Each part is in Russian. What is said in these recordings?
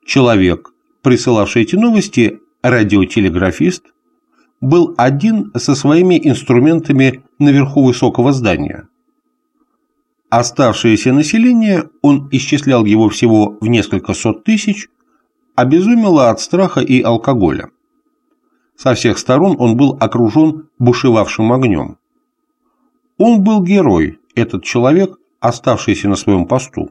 Человек, присылавший эти новости, радиотелеграфист, был один со своими инструментами наверху высокого здания. Оставшееся население, он исчислял его всего в несколько сот тысяч, обезумело от страха и алкоголя. Со всех сторон он был окружен бушевавшим огнем. Он был герой, этот человек, оставшийся на своем посту.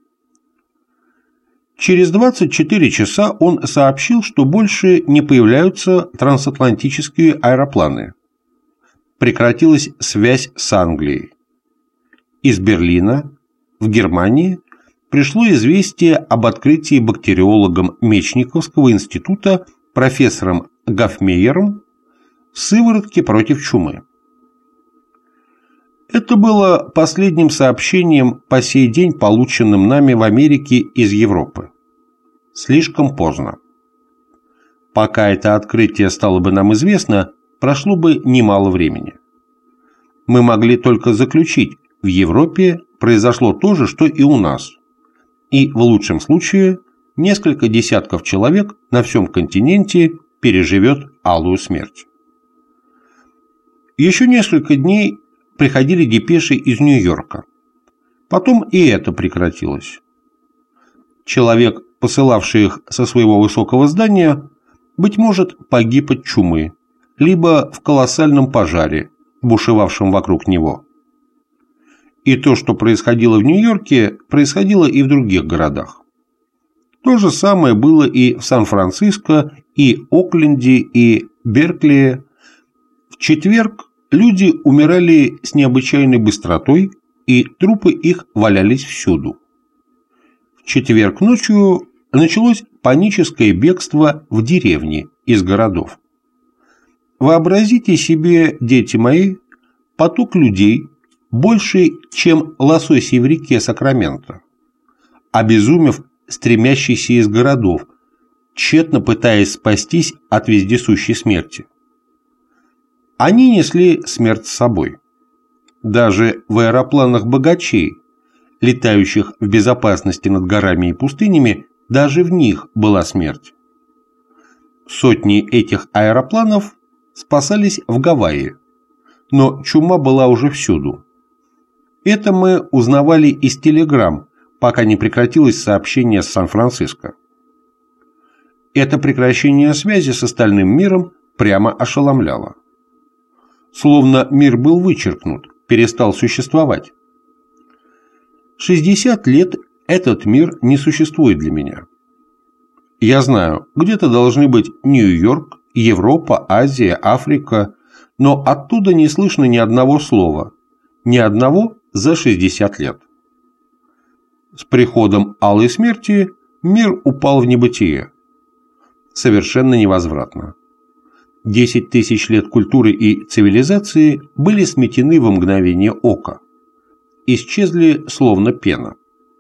Через 24 часа он сообщил, что больше не появляются трансатлантические аэропланы. Прекратилась связь с Англией. Из Берлина в Германии пришло известие об открытии бактериологом Мечниковского института профессором Гофмейером сыворотки против чумы. Это было последним сообщением по сей день, полученным нами в Америке из Европы. Слишком поздно. Пока это открытие стало бы нам известно, прошло бы немало времени. Мы могли только заключить, в Европе произошло то же, что и у нас. И в лучшем случае несколько десятков человек на всем континенте переживет алую смерть. Еще несколько дней приходили депеши из Нью-Йорка. Потом и это прекратилось. Человек, посылавший их со своего высокого здания, быть может, погиб от чумы, либо в колоссальном пожаре, бушевавшем вокруг него. И то, что происходило в Нью-Йорке, происходило и в других городах. То же самое было и в Сан-Франциско, и Окленде, и Беркли. В четверг люди умирали с необычайной быстротой, и трупы их валялись всюду. В четверг ночью началось паническое бегство в деревни из городов. Вообразите себе, дети мои, поток людей, больше, чем лососей в реке Сакраменто, обезумев, стремящийся из городов, тщетно пытаясь спастись от вездесущей смерти. Они несли смерть с собой. Даже в аэропланах богачей, летающих в безопасности над горами и пустынями, даже в них была смерть. Сотни этих аэропланов спасались в Гавайи, но чума была уже всюду. Это мы узнавали из телеграмм, пока не прекратилось сообщение с Сан-Франциско. Это прекращение связи с остальным миром прямо ошеломляло. Словно мир был вычеркнут, перестал существовать. 60 лет этот мир не существует для меня. Я знаю, где-то должны быть Нью-Йорк, Европа, Азия, Африка, но оттуда не слышно ни одного слова, ни одного за 60 лет. С приходом алой смерти мир упал в небытие. Совершенно невозвратно. 10 тысяч лет культуры и цивилизации были сметены во мгновение ока. Исчезли словно пена.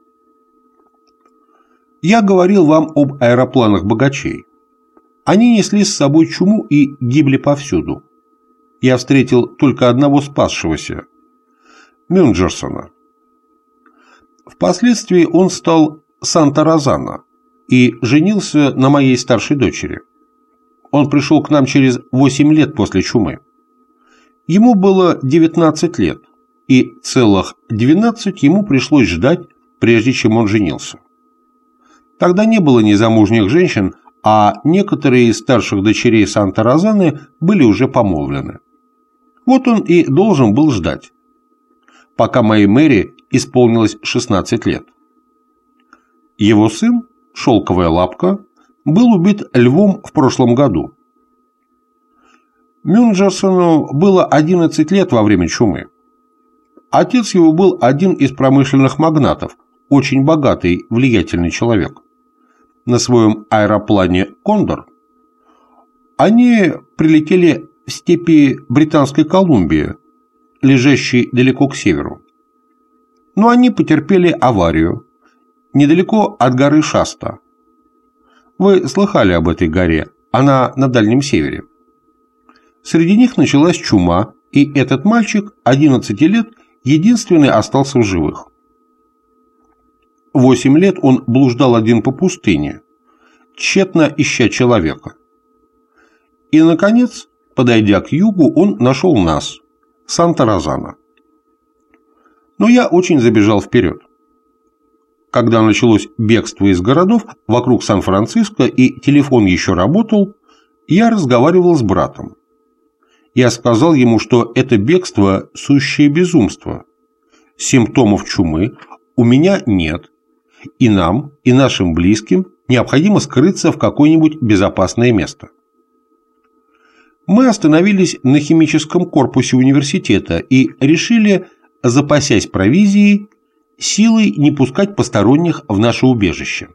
Я говорил вам об аэропланах богачей. Они несли с собой чуму и гибли повсюду. Я встретил только одного спасшегося – Мюнджерсона. Впоследствии он стал Санта-Розана и женился на моей старшей дочери. Он пришел к нам через 8 лет после чумы. Ему было 19 лет, и целых 12 ему пришлось ждать, прежде чем он женился. Тогда не было незамужних женщин, а некоторые из старших дочерей Санта-Розаны были уже помолвлены. Вот он и должен был ждать, пока моей Мэри исполнилось 16 лет. Его сын, Шелковая лапка, был убит львом в прошлом году. Мюнджерсону было 11 лет во время чумы. Отец его был один из промышленных магнатов, очень богатый, влиятельный человек. На своем аэроплане «Кондор» они прилетели в степи Британской Колумбии, лежащей далеко к северу. Но они потерпели аварию недалеко от горы Шаста. Вы слыхали об этой горе, она на Дальнем Севере. Среди них началась чума, и этот мальчик, 11 лет, единственный остался в живых. 8 лет он блуждал один по пустыне, тщетно ища человека. И, наконец, подойдя к югу, он нашел нас, Санта-Розана. Но я очень забежал вперед. Когда началось бегство из городов вокруг Сан-Франциско и телефон еще работал, я разговаривал с братом. Я сказал ему, что это бегство – сущее безумство. Симптомов чумы у меня нет, и нам, и нашим близким необходимо скрыться в какое-нибудь безопасное место. Мы остановились на химическом корпусе университета и решили, запасясь провизией, силой не пускать посторонних в наше убежище.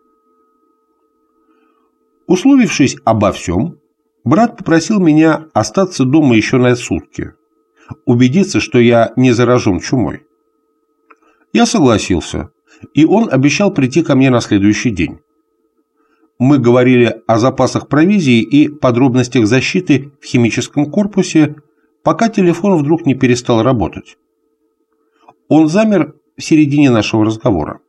Условившись обо всем, брат попросил меня остаться дома еще на сутки, убедиться, что я не заражен чумой. Я согласился, и он обещал прийти ко мне на следующий день. Мы говорили о запасах провизии и подробностях защиты в химическом корпусе, пока телефон вдруг не перестал работать. Он замер в середине нашего разговора.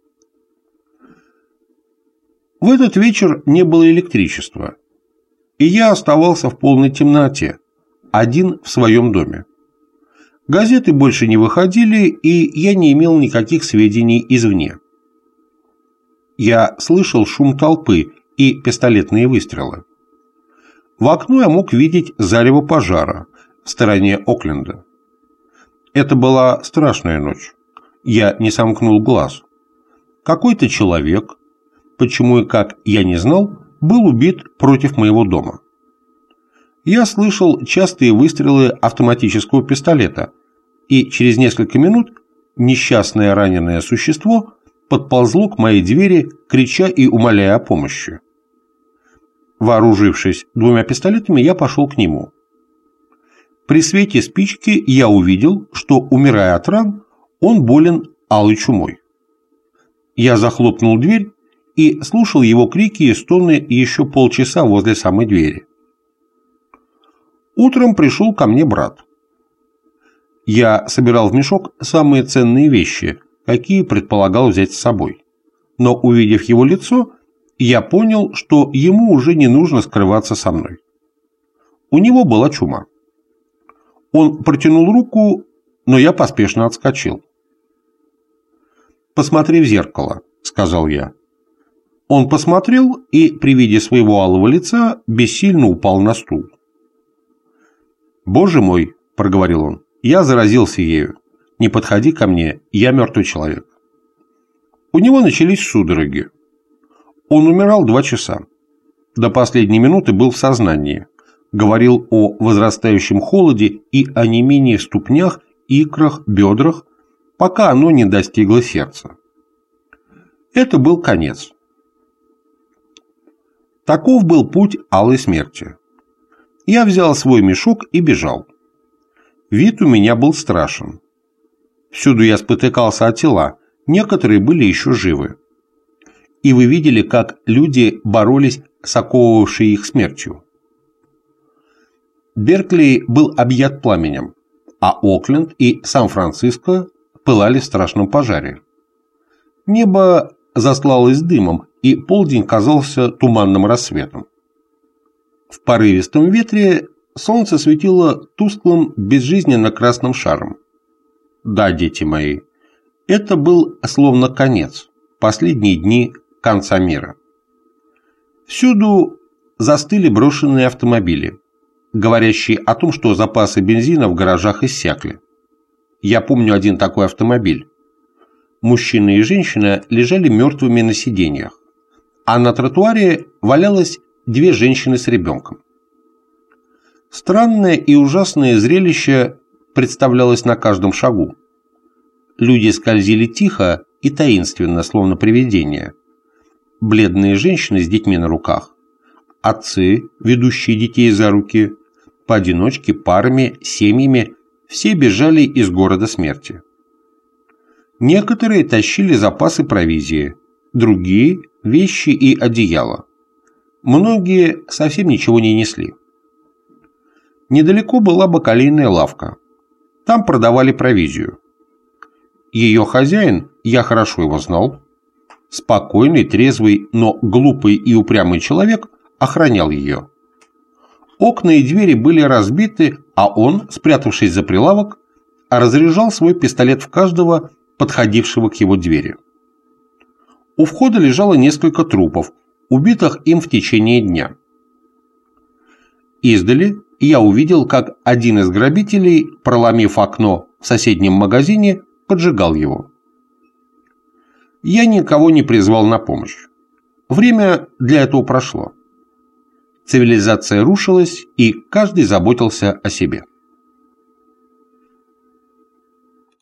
В этот вечер не было электричества, и я оставался в полной темноте, один в своем доме. Газеты больше не выходили, и я не имел никаких сведений извне. Я слышал шум толпы и пистолетные выстрелы. В окно я мог видеть зарево пожара в стороне Окленда. Это была страшная ночь. Я не сомкнул глаз. Какой-то человек, почему и как я не знал, был убит против моего дома. Я слышал частые выстрелы автоматического пистолета, и через несколько минут несчастное раненое существо подползло к моей двери, крича и умоляя о помощи. Вооружившись 2 пистолетами, я пошел к нему. При свете спички я увидел, что, умирая от ран, он болен алой чумой. Я захлопнул дверь и слушал его крики и стоны еще полчаса возле самой двери. Утром пришел ко мне брат. Я собирал в мешок самые ценные вещи, какие предполагал взять с собой. Но, увидев его лицо, я понял, что ему уже не нужно скрываться со мной. У него была чума. Он протянул руку, но я поспешно отскочил. «Посмотри в зеркало», — сказал я. Он посмотрел и при виде своего алого лица бессильно упал на стул. «Боже мой», — проговорил он, — «я заразился ею. Не подходи ко мне, я мертвый человек». У него начались судороги. Он умирал 2 часа. До последней минуты был в сознании. Говорил о возрастающем холоде и онемении в ступнях, икрах, бедрах, пока оно не достигло сердца. Это был конец. Таков был путь алой смерти. Я взял свой мешок и бежал. Вид у меня был страшен. Всюду я спотыкался о тела, некоторые были еще живы. И вы видели, как люди боролись с оковывавшей их смертью. Беркли был объят пламенем, а Окленд и Сан-Франциско пылали в страшном пожаре. Небо застлалось дымом, и полдень казался туманным рассветом. В порывистом ветре солнце светило тусклым, безжизненно красным шаром. Да, дети мои, это был словно конец, последние дни конца мира. Всюду застыли брошенные автомобили, говорящие о том, что запасы бензина в гаражах иссякли. Я помню один такой автомобиль. Мужчина и женщина лежали мертвыми на сиденьях, а на тротуаре валялось 2 женщины с ребенком. Странное и ужасное зрелище представлялось на каждом шагу. Люди скользили тихо и таинственно, словно привидения. Бледные женщины с детьми на руках, отцы, ведущие детей за руки, поодиночке, парами, семьями, все бежали из города смерти. Некоторые тащили запасы провизии, другие – вещи и одеяла. Многие совсем ничего не несли. Недалеко была бакалейная лавка. Там продавали провизию. Ее хозяин, я хорошо его знал, Спокойный, трезвый, но глупый и упрямый человек охранял ее. Окна и двери были разбиты, а он, спрятавшись за прилавок, разряжал свой пистолет в каждого, подходившего к его двери. У входа лежало несколько трупов, убитых им в течение дня. Издали я увидел, как один из грабителей, проломив окно в соседнем магазине, поджигал его. Я никого не призвал на помощь. Время для этого прошло. Цивилизация рушилась, и каждый заботился о себе.